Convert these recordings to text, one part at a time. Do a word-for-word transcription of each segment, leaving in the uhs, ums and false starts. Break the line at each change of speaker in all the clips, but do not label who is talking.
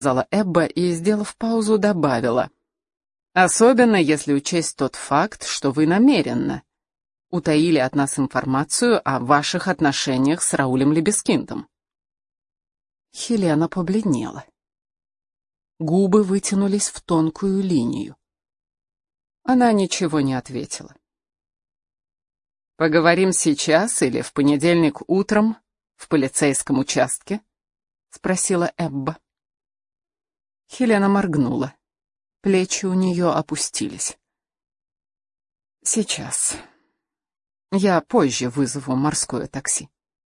сказала Эбба и, сделав паузу, добавила. Особенно если учесть тот факт, что вы намеренно утаили от нас информацию о ваших отношениях с Раулем Лебескиндом. Хелена побледнела. Губы вытянулись в тонкую линию. Она ничего не ответила. «Поговорим сейчас или в понедельник утром в полицейском участке?» — спросила Эбба. Хелена моргнула. Плечи у нее опустились. «Сейчас. Я позже вызову морское такси».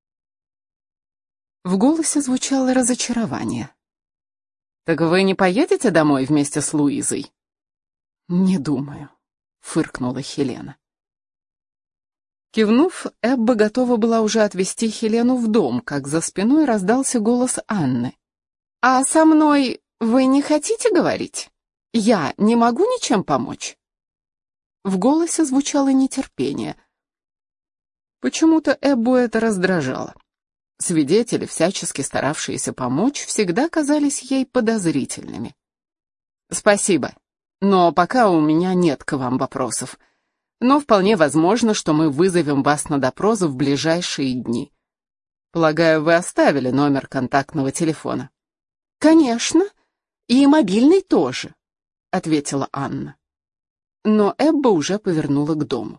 В голосе звучало разочарование. «Так вы не поедете домой вместе с Луизой?» «Не думаю», — фыркнула Хелена. Кивнув, Эбба готова была уже отвезти Хелену в дом, как за спиной раздался голос Анны. «А со мной вы не хотите говорить? Я не могу ничем помочь?» В голосе звучало нетерпение. Почему-то Эббу это раздражало. Свидетели, всячески старавшиеся помочь, всегда казались ей подозрительными. «Спасибо, но пока у меня нет к вам вопросов. Но вполне возможно, что мы вызовем вас на допрос в ближайшие дни. Полагаю, вы оставили номер контактного телефона?» «Конечно, и мобильный тоже», — ответила Анна. Но Эбба уже повернула к дому.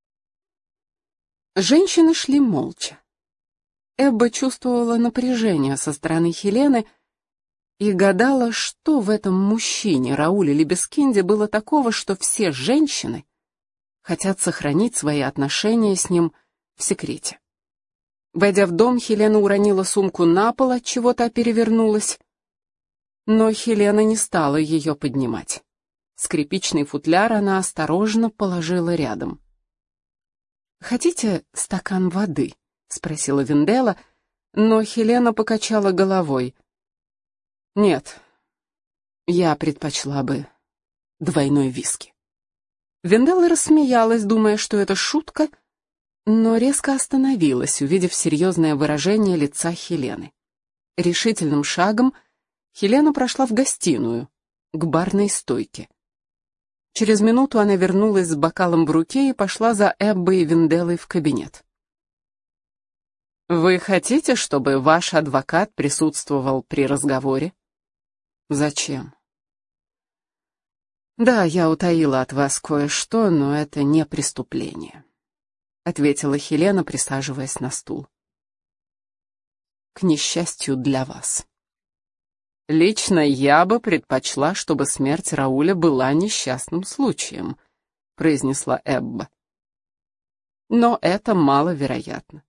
Женщины шли молча. Эбба чувствовала напряжение со стороны Хелены и гадала, что в этом мужчине Рауле Лебескинде было такого, что все женщины хотят сохранить свои отношения с ним в секрете. Войдя в дом, Хелена уронила сумку на пол, отчего та перевернулась. Но Хелена не стала ее поднимать. Скрипичный футляр она осторожно положила рядом. «Хотите стакан воды?» — спросила Венделла, но Хелена покачала головой. «Нет, я предпочла бы двойной виски». Венделла рассмеялась, думая, что это шутка, но резко остановилась, увидев серьезное выражение лица Хелены. Решительным шагом Хелена прошла в гостиную, к барной стойке. Через минуту она вернулась с бокалом в руке и пошла за Эббой и Венделлой в кабинет. «Вы хотите, чтобы ваш адвокат присутствовал при разговоре?» «Зачем?» «Да, я утаила от вас кое-что, но это не преступление», — ответила Хелена, присаживаясь на стул. «К несчастью для вас. Лично я бы предпочла, чтобы смерть Рауля была несчастным случаем», — произнесла Эбба. «Но это маловероятно».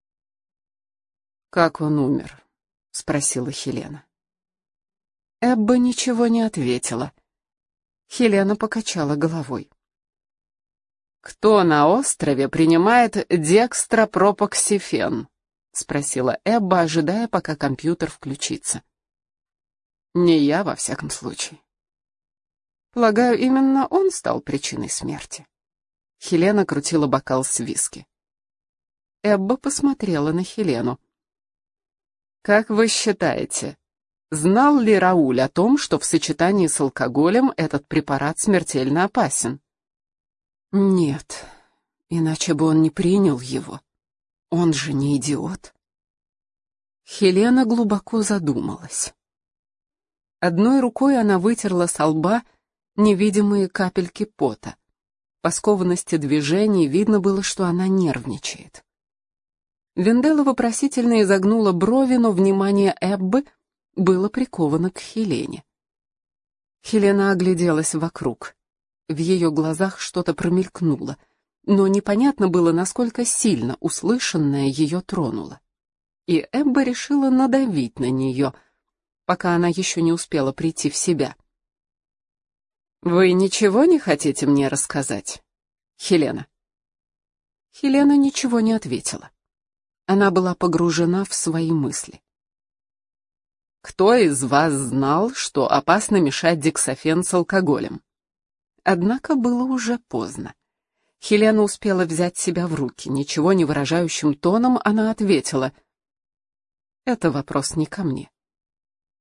«Как он умер?» — спросила Хелена. Эбба ничего не ответила. Хелена покачала головой. «Кто на острове принимает декстропропоксифен?» — спросила Эбба, ожидая, пока компьютер включится. «Не я, во всяком случае. Полагаю, именно он стал причиной смерти». Хелена крутила бокал с виски. Эбба посмотрела на Хелену. «Как вы считаете, знал ли Рауль о том, что в сочетании с алкоголем этот препарат смертельно опасен?» «Нет, иначе бы он не принял его. Он же не идиот». Хелена глубоко задумалась. Одной рукой она вытерла со лба невидимые капельки пота. По скованности движений видно было, что она нервничает. Венделла вопросительно изогнула брови, но внимание Эббы было приковано к Хелене. Хелена огляделась вокруг. В ее глазах что-то промелькнуло, но непонятно было, насколько сильно услышанное ее тронуло. И Эбба решила надавить на нее, пока она еще не успела прийти в себя. «Вы ничего не хотите мне рассказать, Хелена?» Хелена ничего не ответила. Она была погружена в свои мысли. «Кто из вас знал, что опасно мешать дексафен с алкоголем?» Однако было уже поздно. Хелена успела взять себя в руки. Ничего не выражающим тоном она ответила: «Это вопрос не ко мне».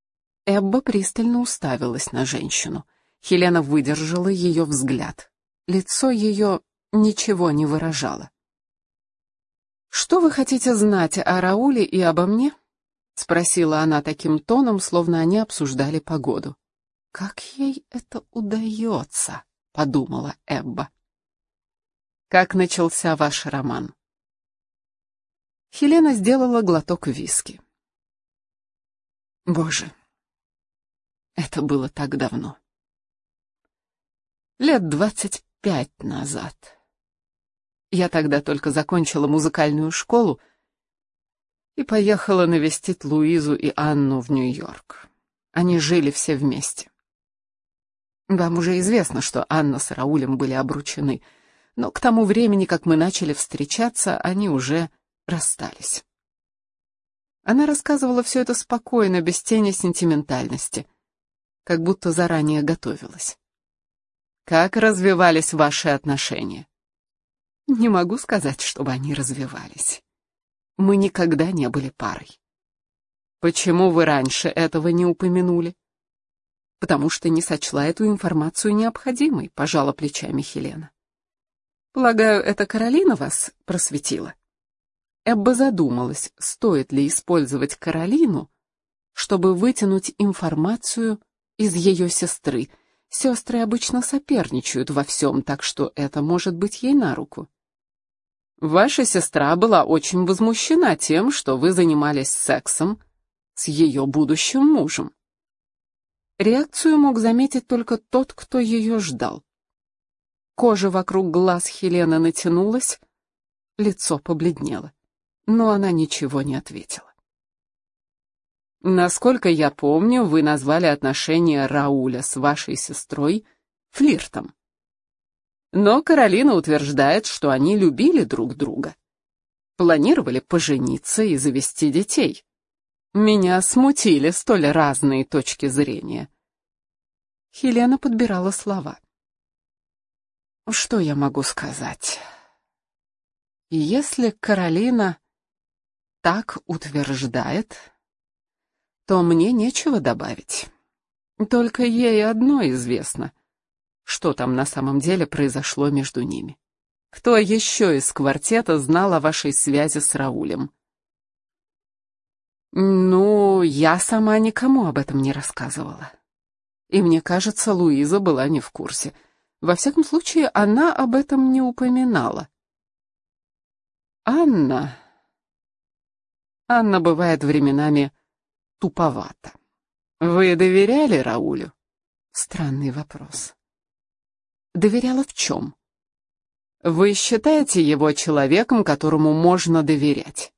Эбба пристально уставилась на женщину. Хелена выдержала ее взгляд. Лицо ее ничего не выражало. «Что вы хотите знать о Рауле и обо мне?» — спросила она таким тоном, словно они обсуждали погоду. «Как ей это удается?» — подумала Эбба. «Как начался ваш роман?» Хелена сделала глоток виски. Боже, это было так давно. Лет двадцать пять назад. Я тогда только закончила музыкальную школу и поехала навестить Луизу и Анну в Нью-Йорк. Они жили все вместе. Вам уже известно, что Анна с Раулем были обручены, но к тому времени, как мы начали встречаться, они уже расстались. Она рассказывала все это спокойно, без тени сентиментальности, как будто заранее готовилась. Как развивались ваши отношения? Не могу сказать, чтобы они развивались. Мы никогда не были парой. Почему вы раньше этого не упомянули? Потому что не сочла эту информацию необходимой, пожала плечами Хелена. Полагаю, это Каролина вас просветила? Эбба задумалась, стоит ли использовать Каролину, чтобы вытянуть информацию из ее сестры. Сестры обычно соперничают во всем, так что это может быть ей на руку. Ваша сестра была очень возмущена тем, что вы занимались сексом с ее будущим мужем. Реакцию мог заметить только тот, кто ее ждал. Кожа вокруг глаз Хелены натянулась, лицо побледнело, но она ничего не ответила. Насколько я помню, вы назвали отношения Рауля с вашей сестрой флиртом. Но Каролина утверждает, что они любили друг друга. Планировали пожениться и завести детей. Меня смутили столь разные точки зрения. Хелена подбирала слова. Что я могу сказать? Если Каролина так утверждает, то мне нечего добавить. Только ей одно известно, что там на самом деле произошло между ними. Кто еще из квартета знал о вашей связи с Раулем? Ну, я сама никому об этом не рассказывала. И мне кажется, Луиза была не в курсе. Во всяком случае, она об этом не упоминала. Анна... Анна бывает временами туповата. Вы доверяли Раулю? Странный вопрос. Доверяла в чем? Вы считаете его человеком, которому можно доверять?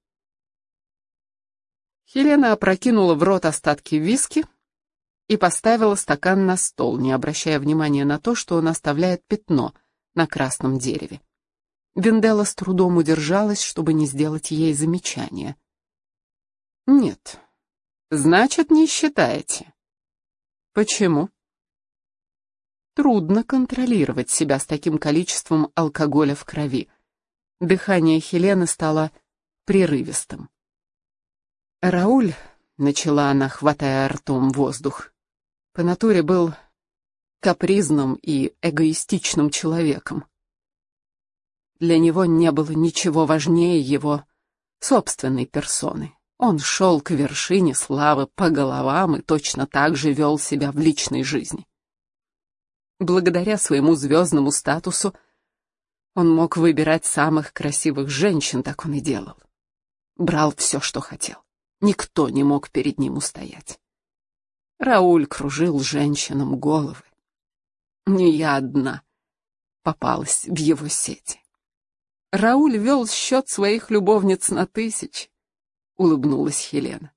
Хелена опрокинула в рот остатки виски и поставила стакан на стол, не обращая внимания на то, что он оставляет пятно на красном дереве. Венделла с трудом удержалась, чтобы не сделать ей замечание. Нет. Значит, не считаете. Почему? Трудно контролировать себя с таким количеством алкоголя в крови. Дыхание Хелены стало прерывистым. Рауль, начала она, хватая ртом воздух, по натуре был капризным и эгоистичным человеком. Для него не было ничего важнее его собственной персоны. Он шел к вершине славы по головам и точно так же вел себя в личной жизни. Благодаря своему звездному статусу он мог выбирать самых красивых женщин, так он и делал. Брал все, что хотел. Никто не мог перед ним устоять. Рауль кружил женщинам головы. Не я одна попалась в его сети. Рауль вел счет своих любовниц на тысячи, улыбнулась Хелена.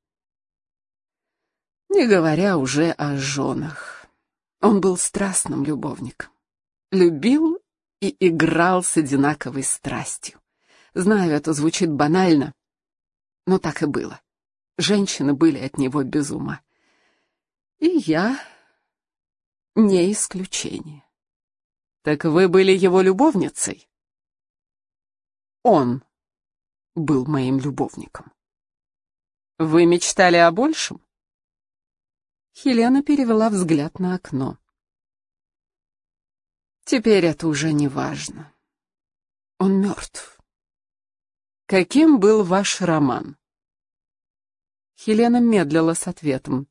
Не говоря уже о женах. Он был страстным любовником. Любил и играл с одинаковой страстью. Знаю, это звучит банально, но так и было. Женщины были от него без ума. И я не исключение. Так вы были его любовницей? Он был моим любовником. Вы мечтали о большем? Хелена перевела взгляд на окно. Теперь это уже не важно. Он мертв. Каким был ваш роман? Хелена медлила с ответом.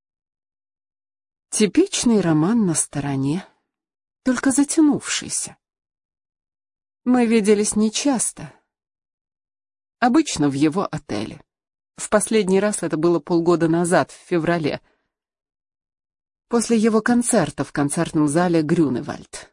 Типичный роман на стороне, только затянувшийся. Мы виделись нечасто. Обычно в его отеле. В последний раз это было полгода назад, в феврале. После его концерта в концертном зале Грюневальд.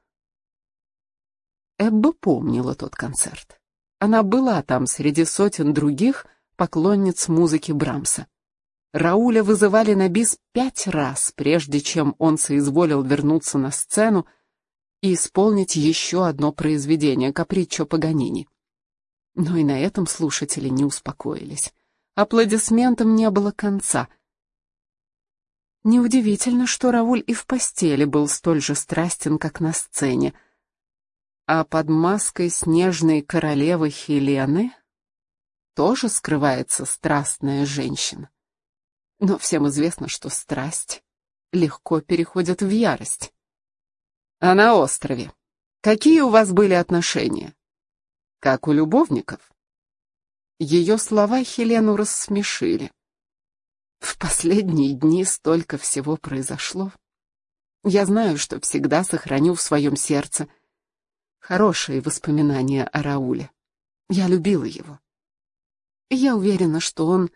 Эбба помнила тот концерт. Она была там среди сотен других поклонниц музыки Брамса. Рауля вызывали на бис пять раз, прежде чем он соизволил вернуться на сцену и исполнить еще одно произведение «Каприччо Паганини». Но и на этом слушатели не успокоились. Аплодисментам не было конца. Неудивительно, что Рауль и в постели был столь же страстен, как на сцене. А под маской снежной королевы Хелены тоже скрывается страстная женщина. Но всем известно, что страсть легко переходит в ярость. А на острове какие у вас были отношения? Как у любовников? Ее слова Хелену рассмешили. В последние дни столько всего произошло. Я знаю, что всегда сохраню в своем сердце хорошие воспоминания о Рауле. Я любила его. И я уверена, что он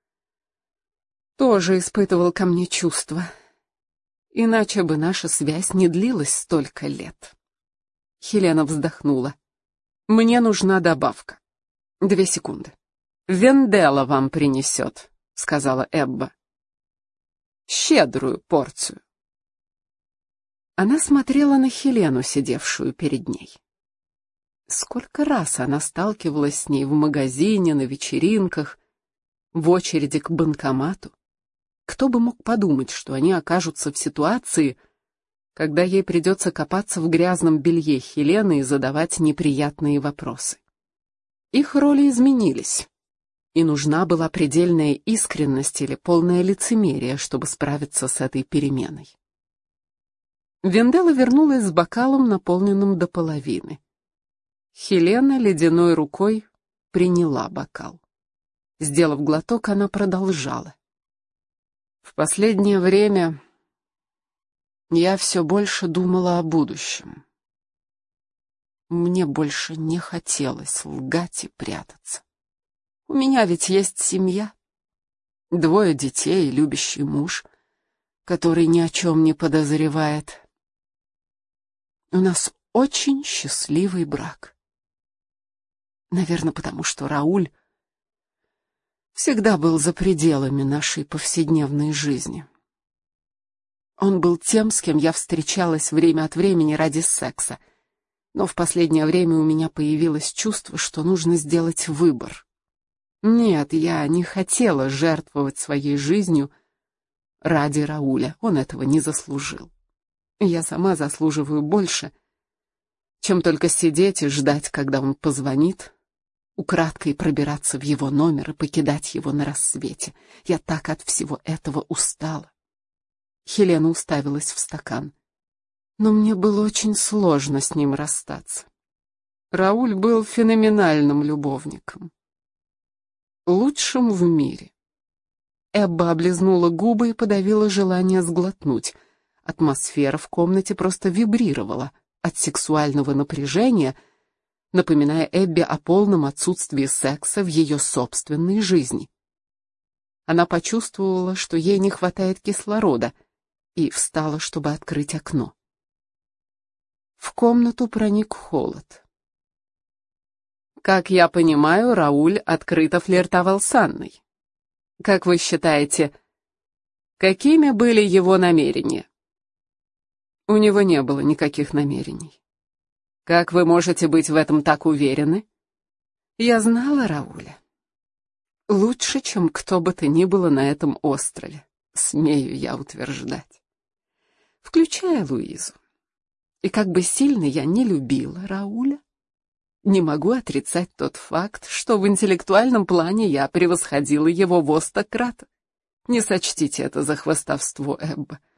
тоже испытывал ко мне чувства. Иначе бы наша связь не длилась столько лет. Хелена вздохнула. Мне нужна добавка. Две секунды. Венделла вам принесет, сказала Эбба. Щедрую порцию. Она смотрела на Хелену, сидевшую перед ней. Сколько раз она сталкивалась с ней в магазине, на вечеринках, в очереди к банкомату. Кто бы мог подумать, что они окажутся в ситуации, когда ей придется копаться в грязном белье Хелены и задавать неприятные вопросы. Их роли изменились, и нужна была предельная искренность или полное лицемерие, чтобы справиться с этой переменой. Венделла вернулась с бокалом, наполненным до половины. Хелена ледяной рукой приняла бокал. Сделав глоток, она продолжала. В последнее время я все больше думала о будущем. Мне больше не хотелось лгать и прятаться. У меня ведь есть семья, двое детей и любящий муж, который ни о чем не подозревает. У нас очень счастливый брак. Наверное, потому что Рауль всегда был за пределами нашей повседневной жизни. Он был тем, с кем я встречалась время от времени ради секса, но в последнее время у меня появилось чувство, что нужно сделать выбор. Нет, я не хотела жертвовать своей жизнью ради Рауля, он этого не заслужил. Я сама заслуживаю больше, чем только сидеть и ждать, когда он позвонит, украдкой пробираться в его номер и покидать его на рассвете. Я так от всего этого устала. Хелена уставилась в стакан. Но мне было очень сложно с ним расстаться. Рауль был феноменальным любовником. Лучшим в мире. Эбба облизнула губы и подавила желание сглотнуть. Атмосфера в комнате просто вибрировала от сексуального напряжения, напоминая Эббе о полном отсутствии секса в ее собственной жизни. Она почувствовала, что ей не хватает кислорода, и встала, чтобы открыть окно. В комнату проник холод. Как я понимаю, Рауль открыто флиртовал с Анной. Как вы считаете, какими были его намерения? У него не было никаких намерений. Как вы можете быть в этом так уверены? Я знала Рауля. Лучше, чем кто бы то ни было на этом острове, смею я утверждать. Включая Луизу. И как бы сильно я не любила Рауля, не могу отрицать тот факт, что в интеллектуальном плане я превосходила его во сто крат. Не сочтите это за хвастовство, Эбба.